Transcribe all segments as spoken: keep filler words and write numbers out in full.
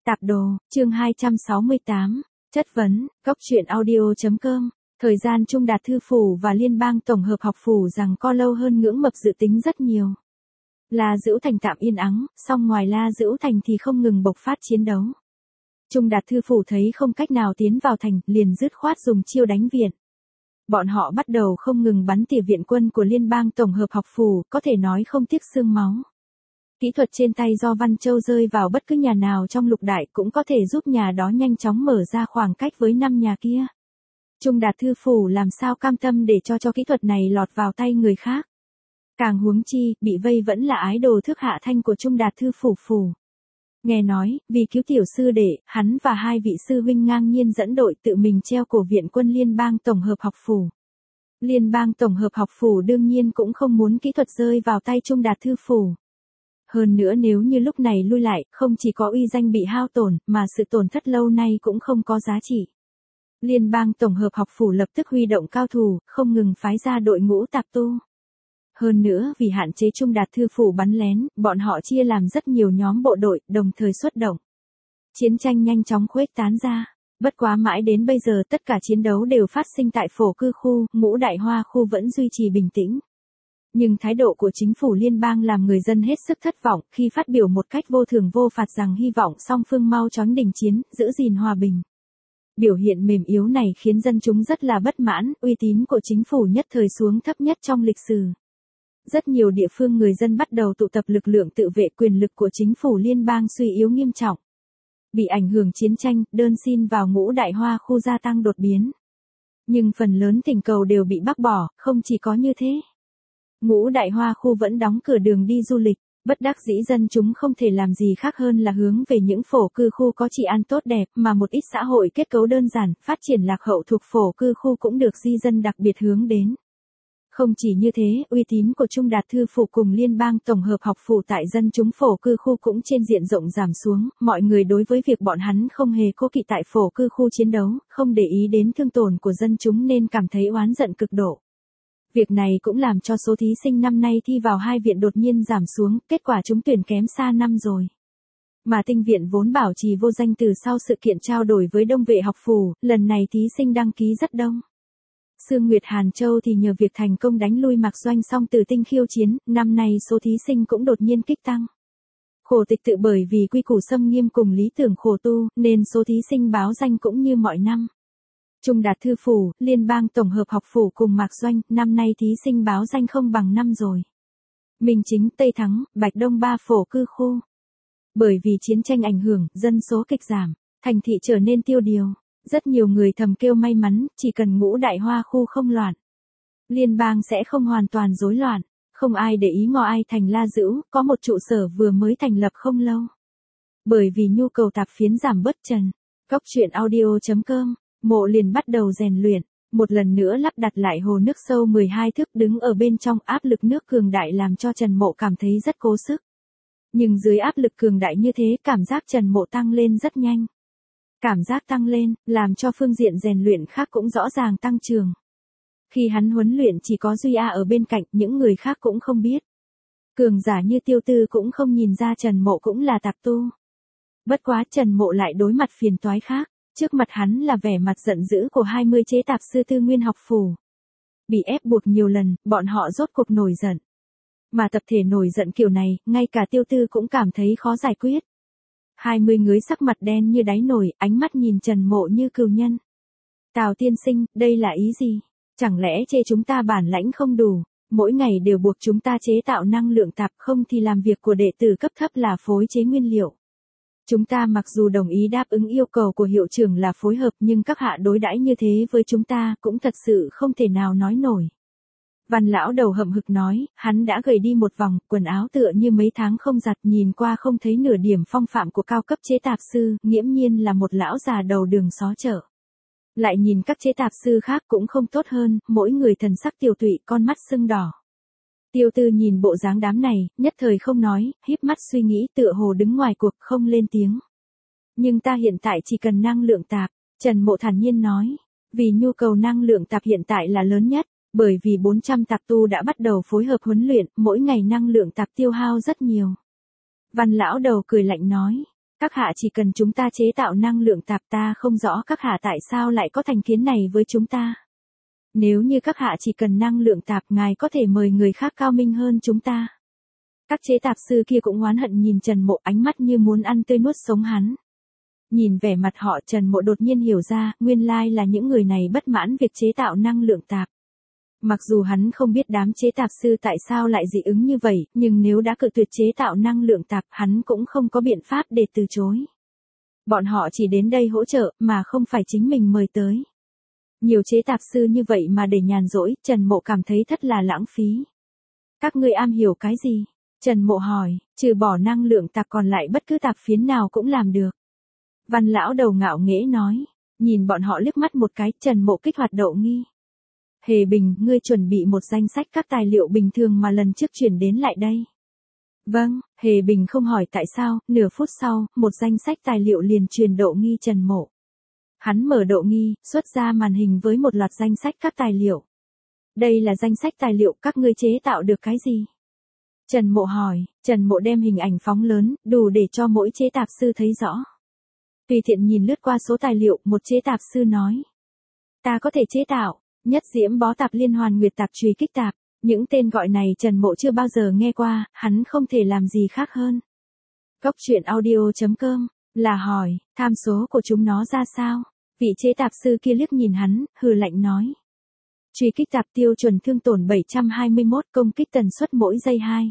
Tạp đồ, chương hai trăm sáu mươi tám, chất vấn, góc truyện audio.com. Thời gian Trung Đạt Thư Phủ và Liên bang Tổng hợp học phủ rằng co lâu hơn ngưỡng mập dự tính rất nhiều. La Dữu Thành tạm yên ắng, song ngoài La Dữu Thành thì không ngừng bộc phát chiến đấu. Trung Đạt Thư Phủ thấy không cách nào tiến vào thành, liền dứt khoát dùng chiêu đánh viện. Bọn họ bắt đầu không ngừng bắn tỉa viện quân của Liên bang Tổng hợp học phủ, có thể nói không tiếc xương máu. Kỹ thuật trên tay do Văn Châu rơi vào bất cứ nhà nào trong lục đại cũng có thể giúp nhà đó nhanh chóng mở ra khoảng cách với năm nhà kia. Trung Đạt Thư Phủ làm sao cam tâm để cho cho kỹ thuật này lọt vào tay người khác. Càng huống chi, bị vây vẫn là ái đồ Thước Hạ Thanh của Trung Đạt Thư Phủ phủ. Nghe nói, vì cứu tiểu sư đệ, hắn và hai vị sư huynh ngang nhiên dẫn đội tự mình treo cổ viện quân Liên bang Tổng hợp học phủ. Liên bang Tổng hợp học phủ đương nhiên cũng không muốn kỹ thuật rơi vào tay Trung Đạt Thư Phủ. Hơn nữa nếu như lúc này lui lại, không chỉ có uy danh bị hao tổn, mà sự tổn thất lâu nay cũng không có giá trị. Liên bang Tổng hợp học phủ lập tức huy động cao thủ, không ngừng phái ra đội ngũ tạp tu. Hơn nữa vì hạn chế Trung Đạt Thư Phủ bắn lén, bọn họ chia làm rất nhiều nhóm bộ đội, đồng thời xuất động. Chiến tranh nhanh chóng khuếch tán ra. Bất quá mãi đến bây giờ tất cả chiến đấu đều phát sinh tại phổ cư khu, Ngũ Đại Hoa khu vẫn duy trì bình tĩnh. Nhưng thái độ của chính phủ liên bang làm người dân hết sức thất vọng khi phát biểu một cách vô thưởng vô phạt rằng hy vọng song phương mau chóng đình chiến, giữ gìn hòa bình. Biểu hiện mềm yếu này khiến dân chúng rất là bất mãn, uy tín của chính phủ nhất thời xuống thấp nhất trong lịch sử. Rất nhiều địa phương người dân bắt đầu tụ tập lực lượng tự vệ, quyền lực của chính phủ liên bang suy yếu nghiêm trọng. Bị ảnh hưởng chiến tranh, đơn xin vào Ngũ Đại Hoa khu gia tăng đột biến. Nhưng phần lớn thỉnh cầu đều bị bác bỏ, không chỉ có như thế. Ngũ Đại Hoa khu vẫn đóng cửa đường đi du lịch, bất đắc dĩ dân chúng không thể làm gì khác hơn là hướng về những phổ cư khu có trị an tốt đẹp mà một ít xã hội kết cấu đơn giản, phát triển lạc hậu thuộc phổ cư khu cũng được di dân đặc biệt hướng đến. Không chỉ như thế, uy tín của Trung Đạt Thư Phủ cùng Liên bang Tổng hợp học phủ tại dân chúng phổ cư khu cũng trên diện rộng giảm xuống, mọi người đối với việc bọn hắn không hề cố kỵ tại phổ cư khu chiến đấu, không để ý đến thương tổn của dân chúng nên cảm thấy oán giận cực độ. Việc này cũng làm cho số thí sinh năm nay thi vào hai viện đột nhiên giảm xuống, kết quả trúng tuyển kém xa năm rồi. Mà tinh viện vốn bảo trì vô danh từ sau sự kiện trao đổi với Đông Vệ học phủ, lần này thí sinh đăng ký rất đông. Sương Nguyệt Hàn Châu thì nhờ việc thành công đánh lui Mạc Doanh song từ tinh khiêu chiến, năm nay số thí sinh cũng đột nhiên kích tăng. Khổ tịch tự bởi vì quy củ xâm nghiêm cùng lý tưởng khổ tu, nên số thí sinh báo danh cũng như mọi năm. Trung Đạt Thư Phủ, Liên bang Tổng hợp học phủ cùng Mạc Doanh, năm nay thí sinh báo danh không bằng năm rồi. Minh Chính, Tây Thắng, Bạch Đông ba phổ cư khu. Bởi vì chiến tranh ảnh hưởng, dân số kịch giảm, thành thị trở nên tiêu điều. Rất nhiều người thầm kêu may mắn, chỉ cần Ngũ Đại Hoa khu không loạn. Liên bang sẽ không hoàn toàn rối loạn, không ai để ý ngò ai thành La Dữu, có một trụ sở vừa mới thành lập không lâu. Bởi vì nhu cầu tạp phiến giảm bớt trần, góc truyện audio.com, Mộ liền bắt đầu rèn luyện, một lần nữa lắp đặt lại hồ nước sâu mười hai thước đứng ở bên trong, áp lực nước cường đại làm cho Trần Mộ cảm thấy rất cố sức. Nhưng dưới áp lực cường đại như thế cảm giác Trần Mộ tăng lên rất nhanh. Cảm giác tăng lên, làm cho phương diện rèn luyện khác cũng rõ ràng tăng trường. Khi hắn huấn luyện chỉ có Duy A ở bên cạnh, những người khác cũng không biết. Cường giả như Tiêu Tư cũng không nhìn ra Trần Mộ cũng là tạp tu. Bất quá Trần Mộ lại đối mặt phiền toái khác, trước mặt hắn là vẻ mặt giận dữ của hai mươi chế tạp sư Tư Nguyên học phủ. Bị ép buộc nhiều lần, bọn họ rốt cuộc nổi giận. Mà tập thể nổi giận kiểu này, ngay cả Tiêu Tư cũng cảm thấy khó giải quyết. hai mươi người sắc mặt đen như đáy nồi, ánh mắt nhìn Trần Mộ như cừu nhân. Tào tiên sinh, đây là ý gì? Chẳng lẽ chê chúng ta bản lãnh không đủ, mỗi ngày đều buộc chúng ta chế tạo năng lượng tạp, không thì làm việc của đệ tử cấp thấp là phối chế nguyên liệu. Chúng ta mặc dù đồng ý đáp ứng yêu cầu của hiệu trưởng là phối hợp nhưng các hạ đối đãi như thế với chúng ta cũng thật sự không thể nào nói nổi. Văn lão đầu hậm hực nói, hắn đã gầy đi một vòng, quần áo tựa như mấy tháng không giặt, nhìn qua không thấy nửa điểm phong phạm của cao cấp chế tạp sư, nghiễm nhiên là một lão già đầu đường xó chợ. Lại nhìn các chế tạp sư khác cũng không tốt hơn, mỗi người thần sắc tiều tụy, con mắt sưng đỏ. Tiêu Tư nhìn bộ dáng đám này, nhất thời không nói, híp mắt suy nghĩ, tựa hồ đứng ngoài cuộc không lên tiếng. Nhưng ta hiện tại chỉ cần năng lượng tạp, Trần Mộ thản nhiên nói, vì nhu cầu năng lượng tạp hiện tại là lớn nhất. Bởi vì bốn trăm tạp tu đã bắt đầu phối hợp huấn luyện, mỗi ngày năng lượng tạp tiêu hao rất nhiều. Văn lão đầu cười lạnh nói, Các hạ chỉ cần chúng ta chế tạo năng lượng tạp, ta không rõ các hạ tại sao lại có thành kiến này với chúng ta. Nếu như các hạ chỉ cần năng lượng tạp, ngài có thể mời người khác cao minh hơn chúng ta. Các chế tạp sư kia cũng oán hận nhìn Trần Mộ, ánh mắt như muốn ăn tươi nuốt sống hắn. Nhìn vẻ mặt họ, Trần Mộ đột nhiên hiểu ra, nguyên lai là những người này bất mãn việc chế tạo năng lượng tạp. Mặc dù hắn không biết đám chế tạp sư tại sao lại dị ứng như vậy, nhưng nếu đã cự tuyệt chế tạo năng lượng tạp, hắn cũng không có biện pháp để từ chối. Bọn họ chỉ đến đây hỗ trợ, mà không phải chính mình mời tới. Nhiều chế tạp sư như vậy mà để nhàn rỗi, Trần Mộ cảm thấy thật là lãng phí. Các ngươi am hiểu cái gì? Trần Mộ hỏi, trừ bỏ năng lượng tạp còn lại bất cứ tạp phiến nào cũng làm được. Văn lão đầu ngạo nghễ nói, nhìn bọn họ liếc mắt một cái, Trần Mộ kích hoạt Đậu Nghi. Hề Bình, ngươi chuẩn bị một danh sách các tài liệu bình thường mà lần trước chuyển đến lại đây. Vâng, Hề Bình không hỏi tại sao, nửa phút sau, một danh sách tài liệu liền truyền Đậu Nghi Trần Mộ. Hắn mở Đậu Nghi, xuất ra màn hình với một loạt danh sách các tài liệu. Đây là danh sách tài liệu, các ngươi chế tạo được cái gì? Trần Mộ hỏi, Trần Mộ đem hình ảnh phóng lớn, đủ để cho mỗi chế tạp sư thấy rõ. Tùy tiện nhìn lướt qua số tài liệu, một chế tạp sư nói. Ta có thể chế tạo, nhất diễm bó tạp, liên hoàn nguyệt tạp, chùy kích tạp. Những tên gọi này Trần Mộ chưa bao giờ nghe qua, hắn không thể làm gì khác hơn. Cốc truyện audio chấm com, là hỏi, tham số của chúng nó ra sao? Vị chế tạp sư kia liếc nhìn hắn, hừ lạnh nói. Chùy kích tạp tiêu chuẩn thương tổn bảy trăm hai mươi mốt, công kích tần suất mỗi giây hai.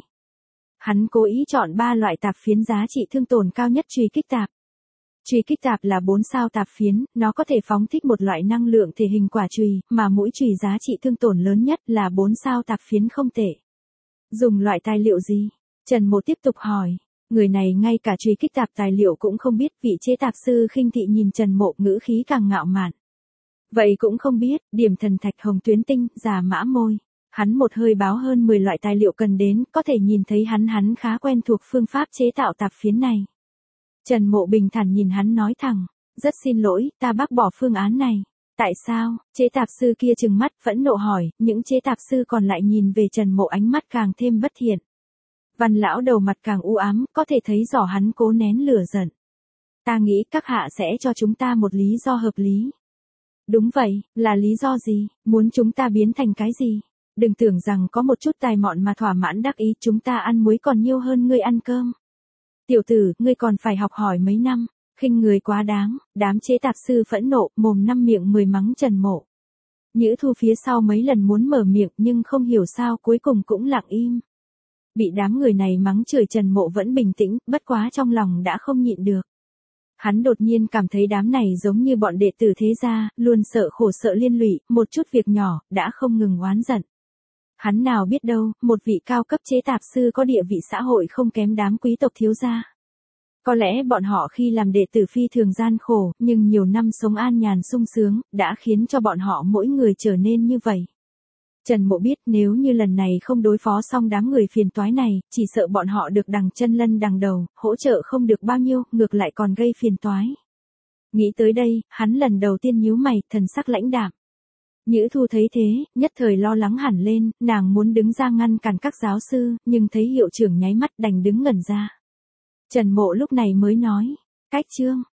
Hắn cố ý chọn ba loại tạp phiến giá trị thương tổn cao nhất chùy kích tạp. Chùy kích tạp là bốn sao tạp phiến, nó có thể phóng thích một loại năng lượng thể hình quả chùy, mà mũi chùy giá trị thương tổn lớn nhất là bốn sao tạp phiến không tệ. Dùng loại tài liệu gì? Trần Mộ tiếp tục hỏi. Người này ngay cả chùy kích tạp tài liệu cũng không biết, vị chế tạp sư khinh thị nhìn Trần Mộ, ngữ khí càng ngạo mạn. Vậy cũng không biết, điểm thần thạch, hồng tuyến tinh, giả mã môi. Hắn một hơi báo hơn mười loại tài liệu cần đến, có thể nhìn thấy hắn hắn khá quen thuộc phương pháp chế tạo tạp phiến này. Trần Mộ bình thản nhìn hắn nói thẳng, rất xin lỗi, ta bác bỏ phương án này. Tại sao? Chế tạp sư kia trừng mắt, phẫn nộ hỏi, những chế tạp sư còn lại nhìn về Trần Mộ, ánh mắt càng thêm bất thiện. Văn lão đầu mặt càng u ám, có thể thấy rõ hắn cố nén lửa giận. Ta nghĩ các hạ sẽ cho chúng ta một lý do hợp lý. Đúng vậy, là lý do gì? Muốn chúng ta biến thành cái gì? Đừng tưởng rằng có một chút tài mọn mà thỏa mãn đắc ý, chúng ta ăn muối còn nhiều hơn ngươi ăn cơm. Tiểu tử, ngươi còn phải học hỏi mấy năm, khinh người quá đáng. Đám chế tạp sư phẫn nộ, mồm năm miệng mười mắng Trần Mộ. Nhữ Thu phía sau mấy lần muốn mở miệng nhưng không hiểu sao cuối cùng cũng lặng im. Bị đám người này mắng chửi, Trần Mộ vẫn bình tĩnh, bất quá trong lòng đã không nhịn được. Hắn đột nhiên cảm thấy đám này giống như bọn đệ tử thế gia, luôn sợ khổ sợ liên lụy, một chút việc nhỏ, đã không ngừng oán giận. Hắn nào biết đâu, một vị cao cấp chế tạp sư có địa vị xã hội không kém đám quý tộc thiếu gia. Có lẽ bọn họ khi làm đệ tử phi thường gian khổ, nhưng nhiều năm sống an nhàn sung sướng, đã khiến cho bọn họ mỗi người trở nên như vậy. Trần Mộ biết nếu như lần này không đối phó xong đám người phiền toái này, chỉ sợ bọn họ được đằng chân lân đằng đầu, hỗ trợ không được bao nhiêu, ngược lại còn gây phiền toái. Nghĩ tới đây, hắn lần đầu tiên nhíu mày, thần sắc lãnh đạm. Nhữ Thu thấy thế, nhất thời lo lắng hẳn lên, nàng muốn đứng ra ngăn cản các giáo sư, nhưng thấy hiệu trưởng nháy mắt đành đứng ngẩn ra. Trần Mộ lúc này mới nói, cách chương,